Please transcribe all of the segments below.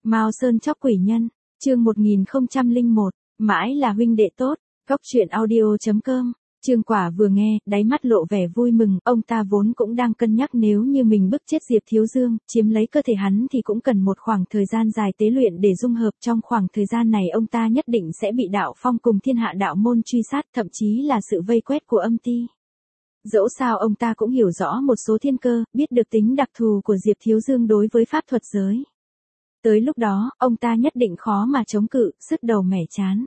Mao Sơn chóc quỷ nhân, chương 1001, mãi là huynh đệ tốt, góc truyện audio.com. Trương Quả vừa nghe, đáy mắt lộ vẻ vui mừng, ông ta vốn cũng đang cân nhắc nếu như mình bức chết Diệp Thiếu Dương, chiếm lấy cơ thể hắn thì cũng cần một khoảng thời gian dài tế luyện để dung hợp, trong khoảng thời gian này ông ta nhất định sẽ bị đạo phong cùng thiên hạ đạo môn truy sát, thậm chí là sự vây quét của âm ti. Dẫu sao ông ta cũng hiểu rõ một số thiên cơ, biết được tính đặc thù của Diệp Thiếu Dương đối với pháp thuật giới. Tới lúc đó, ông ta nhất định khó mà chống cự, sứt đầu mẻ chán.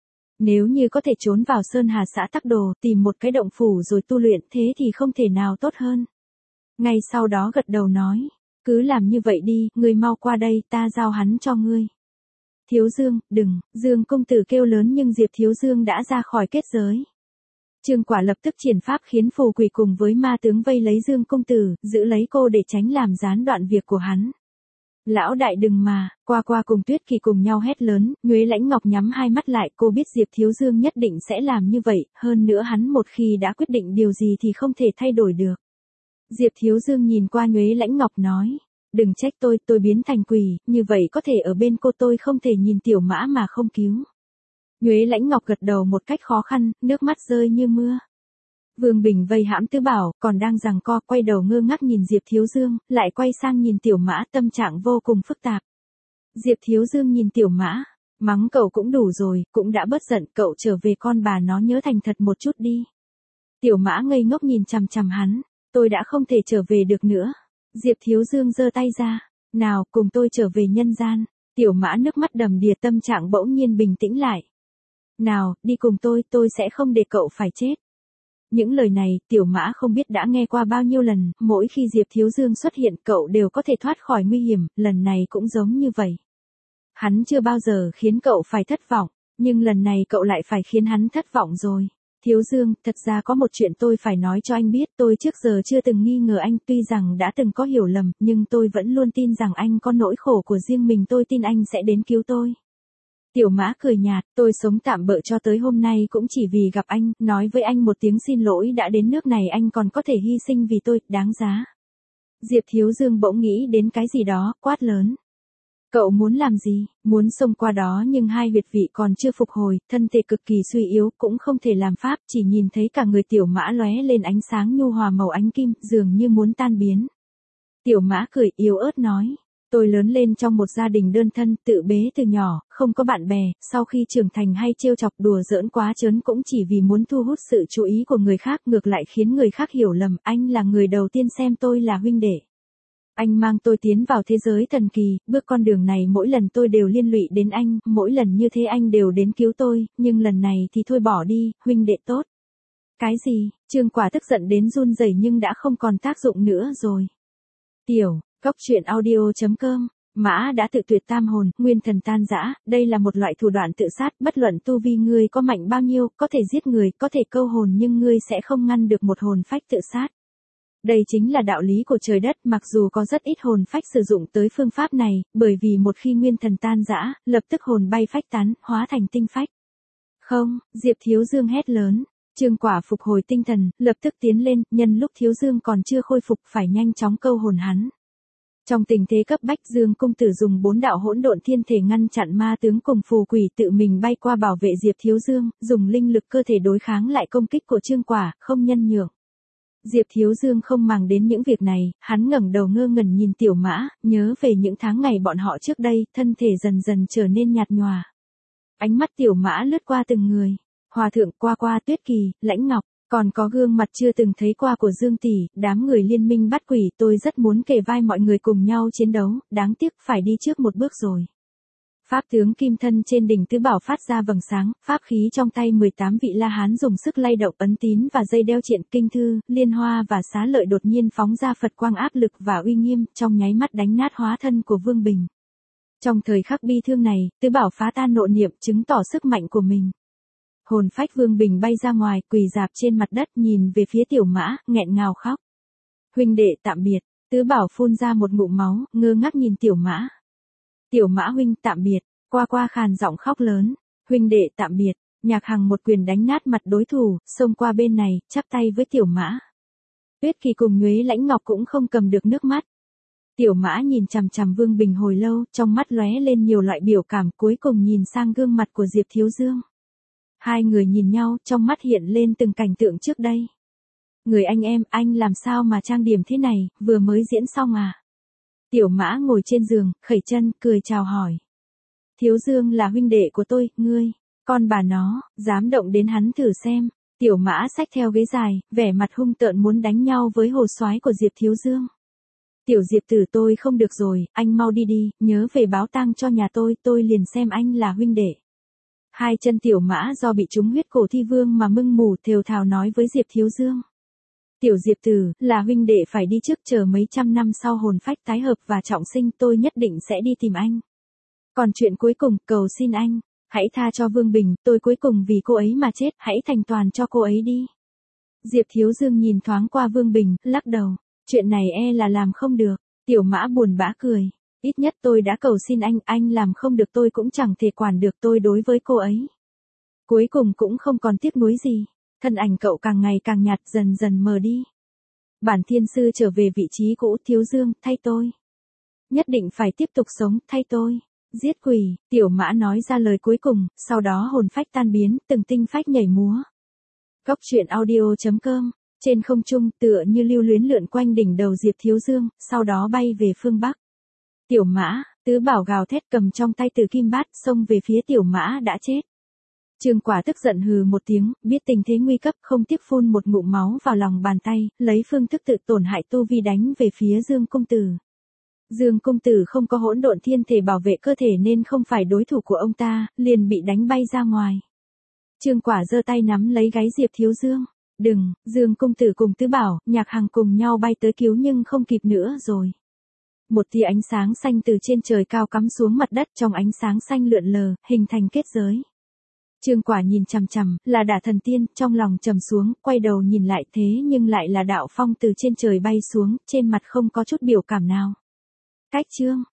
Nếu như có thể trốn vào Sơn Hà xã Tắc Đồ, tìm một cái động phủ rồi tu luyện, thế thì không thể nào tốt hơn. Ngay sau đó gật đầu nói, cứ làm như vậy đi, ngươi mau qua đây, ta giao hắn cho ngươi. Thiếu Dương, đừng, Dương công tử kêu lớn nhưng Diệp Thiếu Dương đã ra khỏi kết giới. Trương Quả lập tức triển pháp khiến phù quỷ cùng với ma tướng vây lấy Dương công tử, giữ lấy cô để tránh làm gián đoạn việc của hắn. Lão đại đừng mà, qua cùng Tuyết Kỳ cùng nhau hét lớn, Nhuế Lãnh Ngọc nhắm hai mắt lại, cô biết Diệp Thiếu Dương nhất định sẽ làm như vậy, hơn nữa hắn một khi đã quyết định điều gì thì không thể thay đổi được. Diệp Thiếu Dương nhìn qua Nhuế Lãnh Ngọc nói, đừng trách tôi biến thành quỷ, như vậy có thể ở bên cô tôi không thể nhìn Tiểu Mã mà không cứu. Nhuế Lãnh Ngọc gật đầu một cách khó khăn, nước mắt rơi như mưa. Vương Bình vây hãm Tứ Bảo, còn đang giằng co, quay đầu ngơ ngác nhìn Diệp Thiếu Dương, lại quay sang nhìn Tiểu Mã, tâm trạng vô cùng phức tạp. Diệp Thiếu Dương nhìn Tiểu Mã, mắng cậu cũng đủ rồi, cũng đã bớt giận, cậu trở về con bà nó nhớ thành thật một chút đi. Tiểu Mã ngây ngốc nhìn chằm chằm hắn, tôi đã không thể trở về được nữa. Diệp Thiếu Dương giơ tay ra, nào cùng tôi trở về nhân gian. Tiểu Mã nước mắt đầm đìa, tâm trạng bỗng nhiên bình tĩnh lại. Nào, đi cùng tôi sẽ không để cậu phải chết. Những lời này, Tiểu Mã không biết đã nghe qua bao nhiêu lần, mỗi khi Diệp Thiếu Dương xuất hiện cậu đều có thể thoát khỏi nguy hiểm, lần này cũng giống như vậy. Hắn chưa bao giờ khiến cậu phải thất vọng, nhưng lần này cậu lại phải khiến hắn thất vọng rồi. Thiếu Dương, thật ra có một chuyện tôi phải nói cho anh biết, tôi trước giờ chưa từng nghi ngờ anh, tuy rằng đã từng có hiểu lầm, nhưng tôi vẫn luôn tin rằng anh có nỗi khổ của riêng mình, tôi tin anh sẽ đến cứu tôi. Tiểu Mã cười nhạt, tôi sống tạm bợ cho tới hôm nay cũng chỉ vì gặp anh, nói với anh một tiếng xin lỗi, đã đến nước này anh còn có thể hy sinh vì tôi, đáng giá. Diệp Thiếu Dương bỗng nghĩ đến cái gì đó, quát lớn. Cậu muốn làm gì? Muốn xông qua đó nhưng hai huyệt vị còn chưa phục hồi, thân thể cực kỳ suy yếu, cũng không thể làm pháp, chỉ nhìn thấy cả người Tiểu Mã lóe lên ánh sáng nhu hòa màu ánh kim, dường như muốn tan biến. Tiểu Mã cười yếu ớt nói. Tôi lớn lên trong một gia đình đơn thân, tự bế từ nhỏ, không có bạn bè, sau khi trưởng thành hay trêu chọc đùa giỡn quá trớn cũng chỉ vì muốn thu hút sự chú ý của người khác, ngược lại khiến người khác hiểu lầm, anh là người đầu tiên xem tôi là huynh đệ. Anh mang tôi tiến vào thế giới thần kỳ, bước con đường này mỗi lần tôi đều liên lụy đến anh, mỗi lần như thế anh đều đến cứu tôi, nhưng lần này thì thôi bỏ đi, huynh đệ tốt. Cái gì? Trương Quả tức giận đến run rẩy nhưng đã không còn tác dụng nữa rồi. Góc truyện audio.com, Mã đã tự tuyệt tam hồn, nguyên thần tan rã, đây là một loại thủ đoạn tự sát, bất luận tu vi ngươi có mạnh bao nhiêu, có thể giết người, có thể câu hồn nhưng ngươi sẽ không ngăn được một hồn phách tự sát. Đây chính là đạo lý của trời đất, mặc dù có rất ít hồn phách sử dụng tới phương pháp này, bởi vì một khi nguyên thần tan rã, lập tức hồn bay phách tán, hóa thành tinh phách. Không, Diệp Thiếu Dương hét lớn. Trương Quả phục hồi tinh thần, lập tức tiến lên, nhân lúc Thiếu Dương còn chưa khôi phục phải nhanh chóng câu hồn hắn. Trong tình thế cấp bách, Dương công tử dùng 4 đạo hỗn độn thiên thể ngăn chặn ma tướng cùng phù quỷ, tự mình bay qua bảo vệ Diệp Thiếu Dương, dùng linh lực cơ thể đối kháng lại công kích của Trương Quả, không nhân nhượng. Diệp Thiếu Dương không màng đến những việc này, hắn ngẩng đầu ngơ ngẩn nhìn Tiểu Mã, nhớ về những tháng ngày bọn họ trước đây, thân thể dần dần trở nên nhạt nhòa. Ánh mắt Tiểu Mã lướt qua từng người. Hòa thượng, qua Tuyết Kỳ, Lãnh Ngọc, còn có gương mặt chưa từng thấy qua của Dương tỷ, đám người liên minh bắt quỷ, tôi rất muốn kề vai mọi người cùng nhau chiến đấu, đáng tiếc phải đi trước một bước rồi. Pháp tướng kim thân trên đỉnh Tứ Bảo phát ra vầng sáng, pháp khí trong tay 18 vị La Hán dùng sức lay động ấn tín và dây đeo triện, kinh thư, liên hoa và xá lợi đột nhiên phóng ra Phật quang áp lực và uy nghiêm, trong nháy mắt đánh nát hóa thân của Vương Bình. Trong thời khắc bi thương này, Tứ Bảo phá tan nộ niệm, chứng tỏ sức mạnh của mình. Hồn phách Vương Bình bay ra ngoài, quỳ rạp trên mặt đất nhìn về phía Tiểu Mã, nghẹn ngào khóc. Huynh đệ tạm biệt, Tứ Bảo phun ra một ngụm máu, ngơ ngác nhìn Tiểu Mã. Tiểu Mã huynh tạm biệt, qua khàn giọng khóc lớn. Huynh đệ tạm biệt, Nhạc Hằng một quyền đánh nát mặt đối thủ, xông qua bên này, chắp tay với Tiểu Mã. Tuyết Kỳ cùng Nhuế Lãnh Ngọc cũng không cầm được nước mắt. Tiểu Mã nhìn chằm chằm Vương Bình hồi lâu, trong mắt lóe lên nhiều loại biểu cảm, cuối cùng nhìn sang gương mặt của Diệp Thiếu Dương. Hai người nhìn nhau, trong mắt hiện lên từng cảnh tượng trước đây. Người anh làm sao mà trang điểm thế này, vừa mới diễn xong à? Tiểu Mã ngồi trên giường, khẩy chân, cười chào hỏi. Thiếu Dương là huynh đệ của tôi, ngươi, con bà nó, dám động đến hắn thử xem. Tiểu Mã xách theo ghế dài, vẻ mặt hung tợn muốn đánh nhau với hồ soái của Diệp Thiếu Dương. Tiểu Diệp tử tôi không được rồi, anh mau đi đi, nhớ về báo tang cho nhà tôi liền xem anh là huynh đệ. Hai chân Tiểu Mã do bị trúng huyết cổ thi vương mà mưng mù thều thào nói với Diệp Thiếu Dương. Tiểu Diệp tử, là huynh đệ phải đi trước, chờ mấy trăm năm sau hồn phách tái hợp và trọng sinh tôi nhất định sẽ đi tìm anh. Còn chuyện cuối cùng, cầu xin anh, hãy tha cho Vương Bình, tôi cuối cùng vì cô ấy mà chết, hãy thành toàn cho cô ấy đi. Diệp Thiếu Dương nhìn thoáng qua Vương Bình, lắc đầu, chuyện này là làm không được. Tiểu Mã buồn bã cười, ít nhất tôi đã cầu xin anh làm không được tôi cũng chẳng thể quản được tôi đối với cô ấy. Cuối cùng cũng không còn tiếc nuối gì, thân ảnh cậu càng ngày càng nhạt dần dần mờ đi. Bản thiên sư trở về vị trí cũ, Thiếu Dương, thay tôi. Nhất định phải tiếp tục sống, thay tôi. Giết quỷ, Tiểu Mã nói ra lời cuối cùng, sau đó hồn phách tan biến, từng tinh phách nhảy múa. Góc truyện audio.com, trên không trung tựa như lưu luyến lượn quanh đỉnh đầu Diệp Thiếu Dương, sau đó bay về phương Bắc. Tiểu Mã, Tứ Bảo gào thét cầm trong tay Tử Kim Bát xông về phía Tiểu Mã đã chết. Trương Quả tức giận hừ một tiếng, biết tình thế nguy cấp không tiếc phun một ngụm máu vào lòng bàn tay, lấy phương thức tự tổn hại tu vi đánh về phía Dương Công Tử. Dương Công Tử không có hỗn độn thiên thể bảo vệ cơ thể nên không phải đối thủ của ông ta, liền bị đánh bay ra ngoài. Trương Quả giơ tay nắm lấy gáy Diệp Thiếu Dương. Đừng, Dương Công Tử cùng Tứ Bảo, Nhạc Hằng cùng nhau bay tới cứu nhưng không kịp nữa rồi. Một tia ánh sáng xanh từ trên trời cao cắm xuống mặt đất, trong ánh sáng xanh lượn lờ, hình thành kết giới. Trương Quả nhìn chằm chằm, là Đả Thần Tiên, trong lòng trầm xuống, quay đầu nhìn lại thế nhưng lại là đạo phong từ trên trời bay xuống, trên mặt không có chút biểu cảm nào. Cách chương